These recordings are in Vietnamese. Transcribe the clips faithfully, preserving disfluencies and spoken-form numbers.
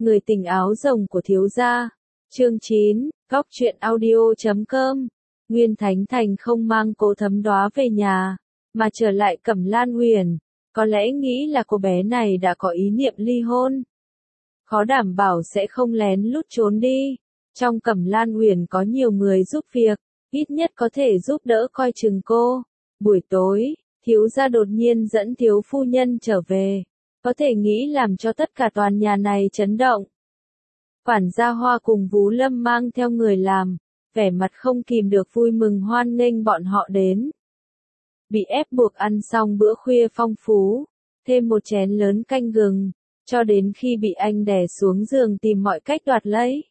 Người tình áo rồng của thiếu gia. Chương chín, góc truyện audio chấm com. Nguyên Thánh Thành không mang Cố Thấm Đóa về nhà, mà trở lại Cẩm Lan Uyển. Có lẽ nghĩ là cô bé này đã có ý niệm ly hôn. Khó đảm bảo sẽ không lén lút trốn đi. Trong Cẩm Lan Uyển có nhiều người giúp việc, ít nhất có thể giúp đỡ coi chừng cô. Buổi tối, thiếu gia đột nhiên dẫn thiếu phu nhân trở về. Có thể nghĩ làm cho tất cả toàn nhà này chấn động. Quản gia Hoa cùng Vú Lâm mang theo người làm, vẻ mặt không kìm được vui mừng hoan nghênh bọn họ đến. Bị ép buộc ăn xong bữa khuya phong phú, thêm một chén lớn canh gừng, cho đến khi bị anh đè xuống giường tìm mọi cách đoạt lấy.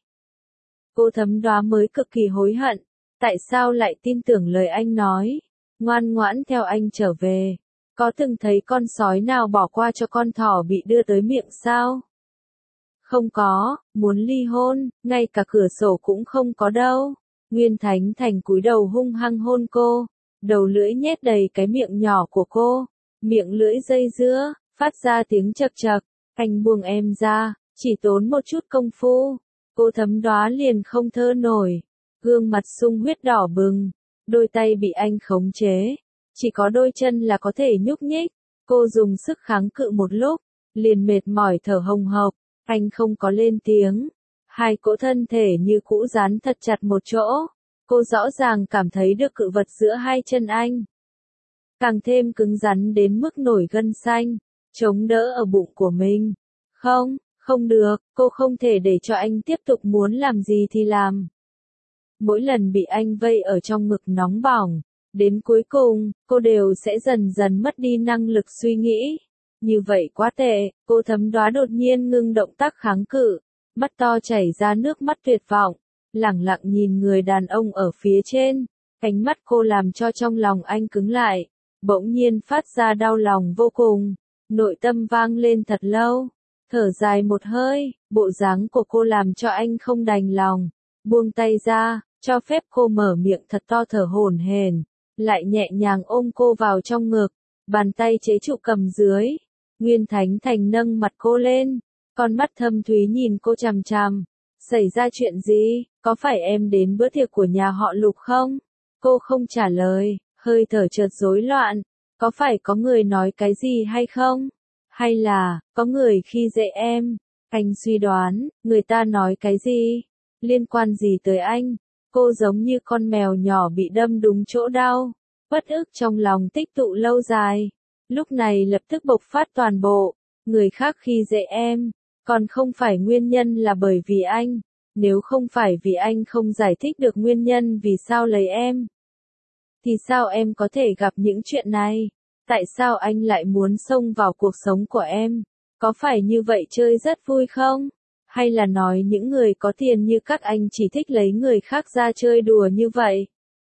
Cô Thấm Đóa mới cực kỳ hối hận, tại sao lại tin tưởng lời anh nói, ngoan ngoãn theo anh trở về. Có từng thấy con sói nào bỏ qua cho con thỏ bị đưa tới miệng sao? Không có, muốn ly hôn, ngay cả cửa sổ cũng không có đâu. Nguyên Thánh Thành cúi đầu hung hăng hôn cô, đầu lưỡi nhét đầy cái miệng nhỏ của cô, miệng lưỡi dây dưa, phát ra tiếng chật chật. Anh buông em ra, chỉ tốn một chút công phu, cô Thấm Đóa liền không thơ nổi, gương mặt sung huyết đỏ bừng, đôi tay bị anh khống chế, chỉ có đôi chân là có thể nhúc nhích. Cô dùng sức kháng cự một lúc, liền mệt mỏi thở hồng hộc. Anh không có lên tiếng, hai cỗ thân thể như cũ dán thật chặt một chỗ. Cô rõ ràng cảm thấy được cự vật giữa hai chân anh càng thêm cứng rắn đến mức nổi gân xanh, chống đỡ ở bụng của mình. Không, không được, cô không thể để cho anh tiếp tục muốn làm gì thì làm. Mỗi lần bị anh vây ở trong ngực nóng bỏng, đến cuối cùng, cô đều sẽ dần dần mất đi năng lực suy nghĩ. Như vậy quá tệ, cô Thấm Đóa đột nhiên ngưng động tác kháng cự, mắt to chảy ra nước mắt tuyệt vọng, lẳng lặng nhìn người đàn ông ở phía trên. Ánh mắt cô làm cho trong lòng anh cứng lại, bỗng nhiên phát ra đau lòng vô cùng, nội tâm vang lên thật lâu, thở dài một hơi, bộ dáng của cô làm cho anh không đành lòng, buông tay ra, cho phép cô mở miệng thật to thở hổn hển, lại nhẹ nhàng ôm cô vào trong ngực, bàn tay chế trụ cầm dưới. Nguyên Thánh Thành nâng mặt cô lên, con mắt thâm thúy nhìn cô chằm chằm. Xảy ra chuyện gì, có phải em đến bữa tiệc của nhà họ Lục không? Cô không trả lời, hơi thở chợt rối loạn. Có phải có người nói cái gì hay không? Hay là, có người khi dễ em? Anh suy đoán, người ta nói cái gì? Liên quan gì tới anh? Cô giống như con mèo nhỏ bị đâm đúng chỗ đau. Bất ức trong lòng tích tụ lâu dài. Lúc này lập tức bộc phát toàn bộ, người khác khi dễ em, còn không phải nguyên nhân là bởi vì anh, nếu không phải vì anh không giải thích được nguyên nhân vì sao lấy em, thì sao em có thể gặp những chuyện này? Tại sao anh lại muốn xông vào cuộc sống của em? Có phải như vậy chơi rất vui không? Hay là nói những người có tiền như các anh chỉ thích lấy người khác ra chơi đùa như vậy?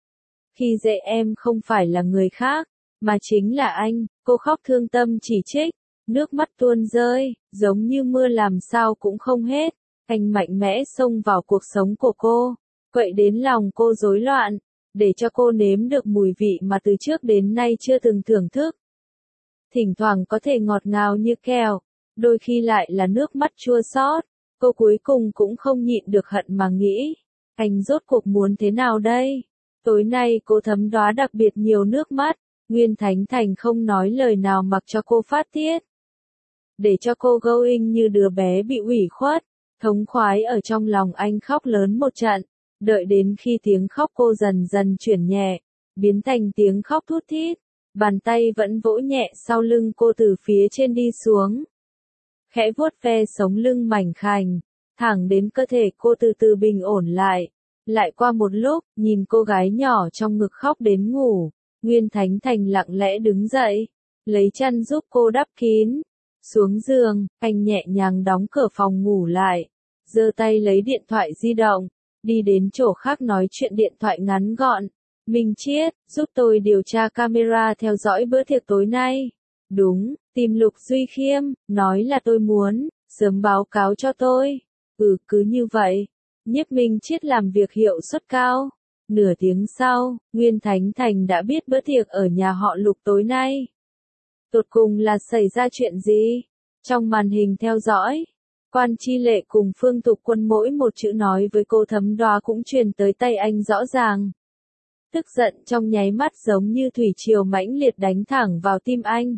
Khi dễ em không phải là người khác, mà chính là anh. Cô khóc thương tâm chỉ trích, nước mắt tuôn rơi, giống như mưa làm sao cũng không hết. Anh mạnh mẽ xông vào cuộc sống của cô, quậy đến lòng cô rối loạn, để cho cô nếm được mùi vị mà từ trước đến nay chưa từng thưởng thức. Thỉnh thoảng có thể ngọt ngào như kẹo, đôi khi lại là nước mắt chua xót. Cô cuối cùng cũng không nhịn được hận mà nghĩ, anh rốt cuộc muốn thế nào đây? Tối nay cô Thấm Đóa đặc biệt nhiều nước mắt. Nguyên Thánh Thành không nói lời nào mặc cho cô phát tiết. Để cho cô going như đứa bé bị ủy khuất, thống khoái ở trong lòng anh khóc lớn một trận, đợi đến khi tiếng khóc cô dần dần chuyển nhẹ, biến thành tiếng khóc thút thít, bàn tay vẫn vỗ nhẹ sau lưng cô từ phía trên đi xuống. Khẽ vuốt ve sống lưng mảnh khảnh, thẳng đến cơ thể cô từ từ bình ổn lại. Lại qua một lúc, nhìn cô gái nhỏ trong ngực khóc đến ngủ. Nguyên Thánh Thành lặng lẽ đứng dậy, lấy chăn giúp cô đắp kín. Xuống giường, anh nhẹ nhàng đóng cửa phòng ngủ lại, giơ tay lấy điện thoại di động, đi đến chỗ khác nói chuyện điện thoại ngắn gọn. Minh Chiết, giúp tôi điều tra camera theo dõi bữa tiệc tối nay. Đúng, tìm Lục Duy Khiêm, nói là tôi muốn, sớm báo cáo cho tôi. Ừ, cứ như vậy. Nhiếp Minh Chiết làm việc hiệu suất cao. Nửa tiếng sau, Nguyên Thánh Thành đã biết bữa tiệc ở nhà họ Lục tối nay. Tột cùng là xảy ra chuyện gì? Trong màn hình theo dõi, Quan Chi Lệ cùng Phương Tục Quân mỗi một chữ nói với cô Thấm Đóa cũng truyền tới tay anh rõ ràng. Tức giận trong nháy mắt giống như thủy triều mãnh liệt đánh thẳng vào tim anh.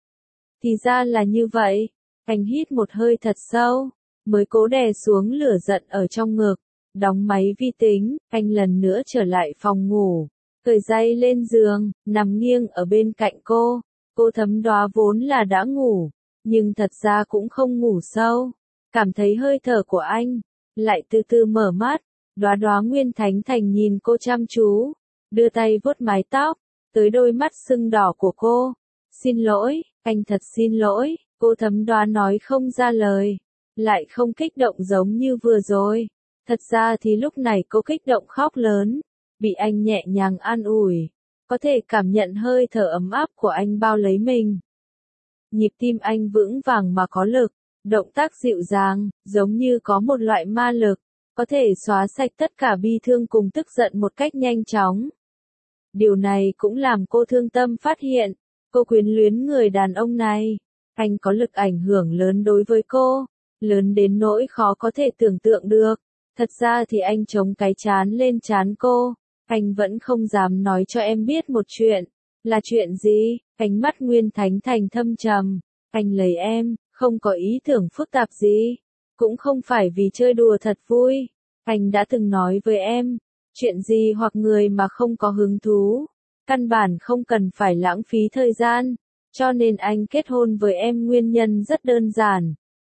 Thì ra là như vậy, anh hít một hơi thật sâu, mới cố đè xuống lửa giận ở trong ngực, đóng máy vi tính, anh lần nữa trở lại phòng ngủ, cởi giày lên giường, nằm nghiêng ở bên cạnh cô. Cô Thấm Đóa vốn là đã ngủ, nhưng thật ra cũng không ngủ sâu, cảm thấy hơi thở của anh, lại từ từ mở mắt. Đóa Đóa Nguyên Thánh Thành nhìn cô chăm chú, đưa tay vuốt mái tóc, tới đôi mắt sưng đỏ của cô. Xin lỗi, anh thật xin lỗi, cô Thấm Đóa nói không ra lời, lại không kích động giống như vừa rồi. Thật ra thì lúc này cô kích động khóc lớn, bị anh nhẹ nhàng an ủi, có thể cảm nhận hơi thở ấm áp của anh bao lấy mình. Nhịp tim anh vững vàng mà có lực, động tác dịu dàng, giống như có một loại ma lực, có thể xóa sạch tất cả bi thương cùng tức giận một cách nhanh chóng. Điều này cũng làm cô thương tâm phát hiện, cô quyến luyến người đàn ông này. Anh có lực ảnh hưởng lớn đối với cô, lớn đến nỗi khó có thể tưởng tượng được. Thật ra thì anh chống cái chán lên chán cô, anh vẫn không dám nói cho em biết một chuyện. Là chuyện gì? Ánh mắt Nguyên Thánh Thành thâm trầm, anh lấy em, không có ý tưởng phức tạp gì, cũng không phải vì chơi đùa thật vui. Anh đã từng nói với em, chuyện gì hoặc người mà không có hứng thú, căn bản không cần phải lãng phí thời gian, cho nên anh kết hôn với em nguyên nhân rất đơn giản.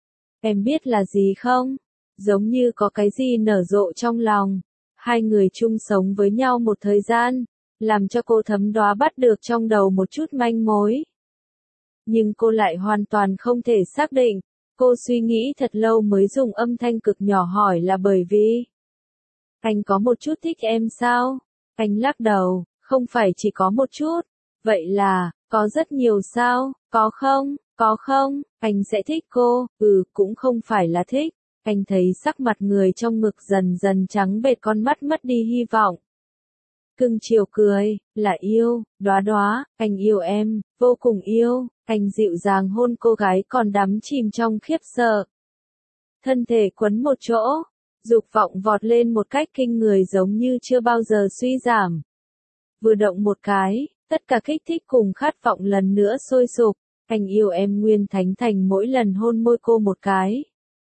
Em biết là gì không? Giống như có cái gì nở rộ trong lòng, hai người chung sống với nhau một thời gian, làm cho cô Thấm Đóa bắt được trong đầu một chút manh mối. Nhưng cô lại hoàn toàn không thể xác định, cô suy nghĩ thật lâu mới dùng âm thanh cực nhỏ hỏi là bởi vì anh có một chút thích em sao? Anh lắc đầu, không phải chỉ có một chút, vậy là, có rất nhiều sao, có không, có không, anh sẽ thích cô, ừ, cũng không phải là thích. Anh thấy sắc mặt người trong ngực dần dần trắng bệch, con mắt mất đi hy vọng. Cưng chiều cười, là yêu, Đóa Đóa, anh yêu em, vô cùng yêu. Anh dịu dàng hôn cô gái còn đắm chìm trong khiếp sợ. Thân thể quấn một chỗ, dục vọng vọt lên một cách kinh người giống như chưa bao giờ suy giảm. Vừa động một cái, tất cả kích thích cùng khát vọng lần nữa sôi sục. Anh yêu em Nguyên Thánh Thành mỗi lần hôn môi cô một cái.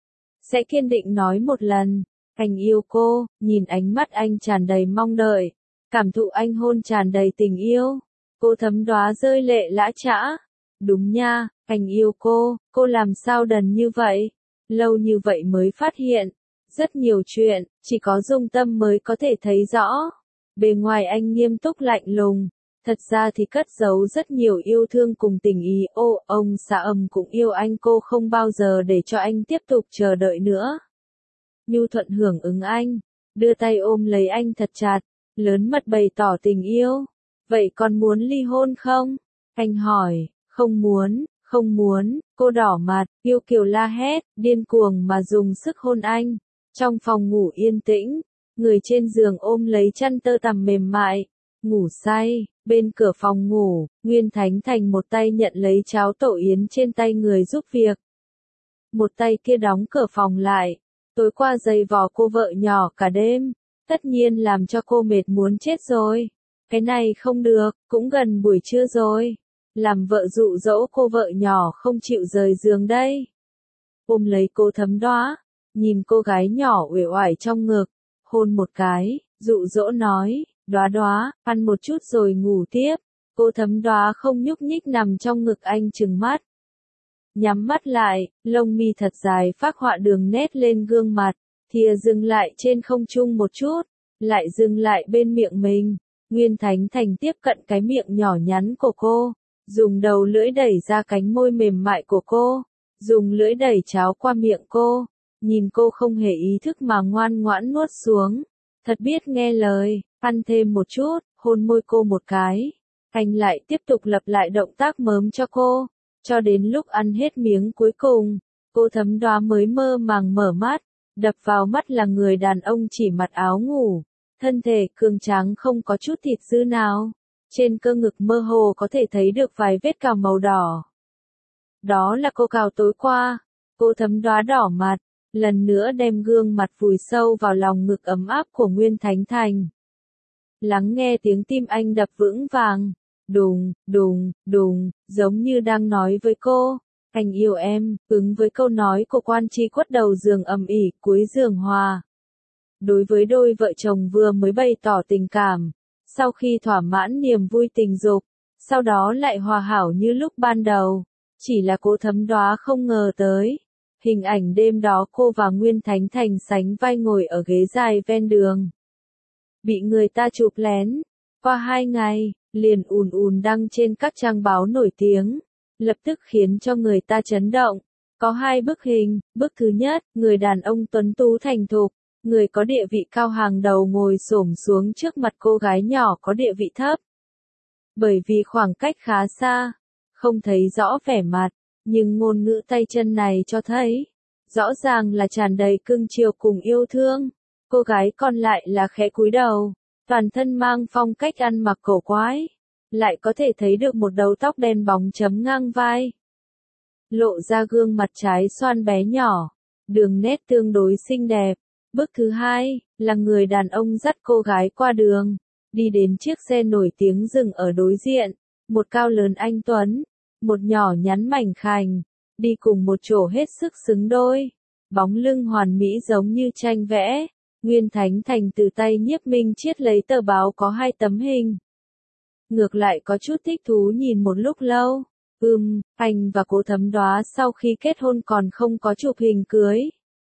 Sẽ kiên định nói một lần, anh yêu cô, nhìn ánh mắt anh tràn đầy mong đợi, cảm thụ anh hôn tràn đầy tình yêu. Cô Thấm Đóa rơi lệ lã chã. Đúng nha, anh yêu cô, cô làm sao đần như vậy? Lâu như vậy mới phát hiện, rất nhiều chuyện, chỉ có dung tâm mới có thể thấy rõ. Bề ngoài anh nghiêm túc lạnh lùng, thật ra thì cất giấu rất nhiều yêu thương cùng tình ý. Ô, ông xã Âm cũng yêu anh, cô không bao giờ để cho anh tiếp tục chờ đợi nữa. Nhu Thuận hưởng ứng anh, đưa tay ôm lấy anh thật chặt, lớn mật bày tỏ tình yêu. Vậy con muốn ly hôn không? Anh hỏi. Không muốn, không muốn, cô đỏ mặt, yêu kiều la hét, điên cuồng mà dùng sức hôn anh. Trong phòng ngủ yên tĩnh, người trên giường ôm lấy chăn tơ tằm mềm mại, ngủ say. Bên cửa phòng ngủ, Nguyên Thánh Thành một tay nhận lấy cháo tổ yến trên tay người giúp việc, một tay kia đóng cửa phòng lại. Tối qua giày vò cô vợ nhỏ cả đêm, tất nhiên làm cho cô mệt muốn chết rồi. Cái này không được, cũng gần buổi trưa rồi. Làm vợ dụ dỗ cô vợ nhỏ không chịu rời giường đây. Ôm lấy cô Thấm Đóa, nhìn cô gái nhỏ uể oải trong ngực, hôn một cái, dụ dỗ nói, Đóa Đóa, ăn một chút rồi ngủ tiếp. Cô Thấm Đóa không nhúc nhích nằm trong ngực anh trừng mắt. Nhắm mắt lại, lông mi thật dài phác họa đường nét lên gương mặt, thìa dừng lại trên không trung một chút, lại dừng lại bên miệng mình. Nguyên Thánh Thành tiếp cận cái miệng nhỏ nhắn của cô, dùng đầu lưỡi đẩy ra cánh môi mềm mại của cô, dùng lưỡi đẩy cháo qua miệng cô, nhìn cô không hề ý thức mà ngoan ngoãn nuốt xuống, thật biết nghe lời, ăn thêm một chút, hôn môi cô một cái. Anh lại tiếp tục lặp lại động tác mớm cho cô, cho đến lúc ăn hết miếng cuối cùng, cô Thấm Đóa mới mơ màng mở mắt, đập vào mắt là người đàn ông chỉ mặc áo ngủ, thân thể cường tráng không có chút thịt dư nào. Trên cơ ngực mơ hồ có thể thấy được vài vết cào màu đỏ. Đó là cô cào tối qua. Cô Thấm Đóa đỏ mặt, lần nữa đem gương mặt vùi sâu vào lòng ngực ấm áp của Nguyên Thánh Thành. Lắng nghe tiếng tim anh đập vững vàng, đùng, đùng, đùng, giống như đang nói với cô, anh yêu em, ứng với câu nói của Quan Tri Quất đầu giường ầm ĩ cuối giường hòa. Đối với đôi vợ chồng vừa mới bày tỏ tình cảm, sau khi thỏa mãn niềm vui tình dục, sau đó lại hòa hảo như lúc ban đầu, chỉ là Cố Thấm Đóa không ngờ tới. Hình ảnh đêm đó cô và Nguyên Thánh Thành sánh vai ngồi ở ghế dài ven đường. Bị người ta chụp lén, qua hai ngày, liền ùn ùn đăng trên các trang báo nổi tiếng, lập tức khiến cho người ta chấn động. Có hai bức hình, bức thứ nhất, người đàn ông tuấn tú thành thục, người có địa vị cao hàng đầu ngồi xổm xuống trước mặt cô gái nhỏ có địa vị thấp. Bởi vì khoảng cách khá xa, không thấy rõ vẻ mặt, nhưng ngôn ngữ tay chân này cho thấy, rõ ràng là tràn đầy cưng chiều cùng yêu thương. Cô gái còn lại là khẽ cúi đầu, toàn thân mang phong cách ăn mặc cổ quái, lại có thể thấy được một đầu tóc đen bóng chấm ngang vai. Lộ ra gương mặt trái xoan bé nhỏ, đường nét tương đối xinh đẹp. Bước thứ hai, là người đàn ông dắt cô gái qua đường, đi đến chiếc xe nổi tiếng dừng ở đối diện, một cao lớn anh tuấn, một nhỏ nhắn mảnh khảnh, đi cùng một chỗ hết sức xứng đôi, bóng lưng hoàn mỹ giống như tranh vẽ. Nguyên Thánh Thành từ tay Nhiếp Minh Chiết lấy tờ báo có hai tấm hình. Ngược lại có chút thích thú nhìn một lúc lâu. Ừm, anh và Cố Thấm Đóa sau khi kết hôn còn không có chụp hình cưới.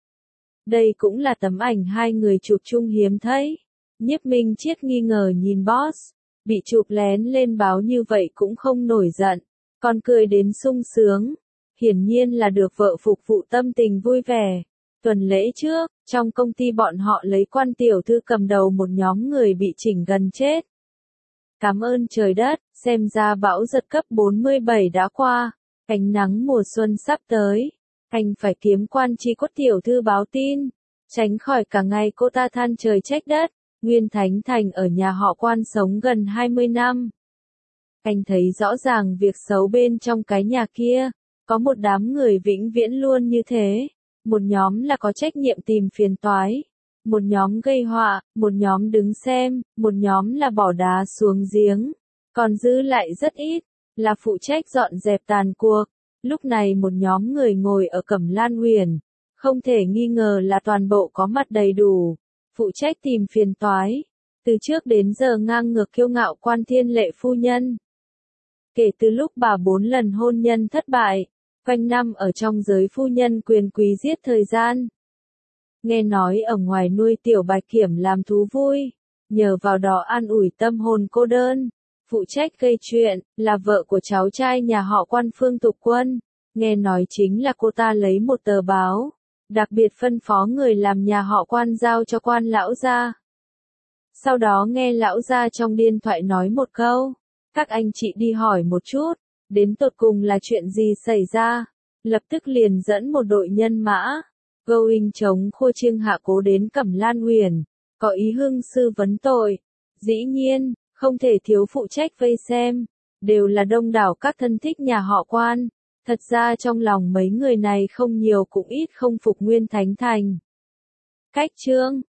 Đây cũng là tấm ảnh hai người chụp chung hiếm thấy. Nhiếp Minh Chiết nghi ngờ nhìn boss, bị chụp lén lên báo như vậy cũng không nổi giận, còn cười đến sung sướng. Hiển nhiên là được vợ phục vụ tâm tình vui vẻ. Tuần lễ trước, trong công ty bọn họ lấy Quan tiểu thư cầm đầu một nhóm người bị chỉnh gần chết. Cảm ơn trời đất, xem ra bão giật cấp bốn mươi bảy đã qua, ánh nắng mùa xuân sắp tới. Anh phải kiếm Quan Tri Quất tiểu thư báo tin, tránh khỏi cả ngày cô ta than trời trách đất. Nguyên Thánh Thành ở nhà họ Quan sống gần hai mươi năm. Anh thấy rõ ràng việc xấu bên trong cái nhà kia, có một đám người vĩnh viễn luôn như thế. Một nhóm là có trách nhiệm tìm phiền toái, một nhóm gây họa, một nhóm đứng xem, một nhóm là bỏ đá xuống giếng, còn dư lại rất ít, là phụ trách dọn dẹp tàn cuộc. Lúc này một nhóm người ngồi ở Cẩm Lan Huyền, không thể nghi ngờ là toàn bộ có mặt đầy đủ, phụ trách tìm phiền toái. Từ trước đến giờ ngang ngược kiêu ngạo Quan Thiên Lệ phu nhân. Kể từ lúc bà bốn lần hôn nhân thất bại, quanh năm ở trong giới phu nhân quyền quý giết thời gian. Nghe nói ở ngoài nuôi tiểu bạch kiểm làm thú vui, nhờ vào đó an ủi tâm hồn cô đơn. Phụ trách gây chuyện, là vợ của cháu trai nhà họ Quan Phương Tục Quân. Nghe nói chính là cô ta lấy một tờ báo, đặc biệt phân phó người làm nhà họ Quan giao cho Quan lão gia. Sau đó nghe lão gia trong điện thoại nói một câu, các anh chị đi hỏi một chút, đến tột cùng là chuyện gì xảy ra. Lập tức liền dẫn một đội nhân mã, going chống khua chiêng hạ Cố đến Cẩm Lan Huyền, có ý hưng sư vấn tội. Dĩ nhiên, không thể thiếu phụ trách vây xem, đều là đông đảo các thân thích nhà họ Quan. Thật ra trong lòng mấy người này không nhiều cũng ít không phục Nguyên Thánh Thành. Cách chương